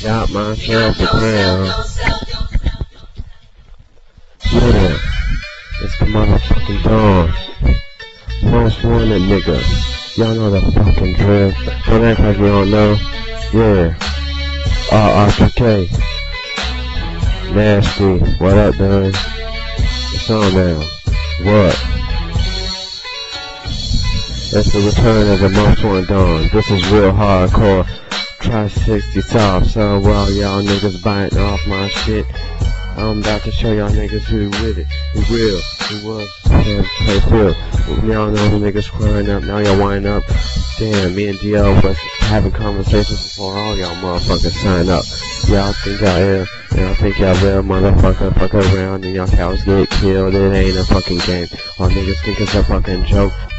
Got myself a town. Yeah, it's the motherfucking dawn. Most wanted nigga. Y'all know the fucking drill. Don't act like you don't know. Yeah. RRPK. Nasty. What up, man? It's on now. What? It's the return of the most wanted dawn. This is real hardcore. Try 60 soft, so while y'all niggas biting off my shit, I'm about to show y'all niggas who with it, who real, who was, and play through. Y'all know the niggas crying up, now y'all wind up. Damn, me and DL was having conversations before all y'all motherfuckers sign up. Y'all think y'all ill, y'all think y'all real, motherfucker, fuck around, and y'all cows get killed. It ain't a fucking game. All niggas think it's a fucking joke.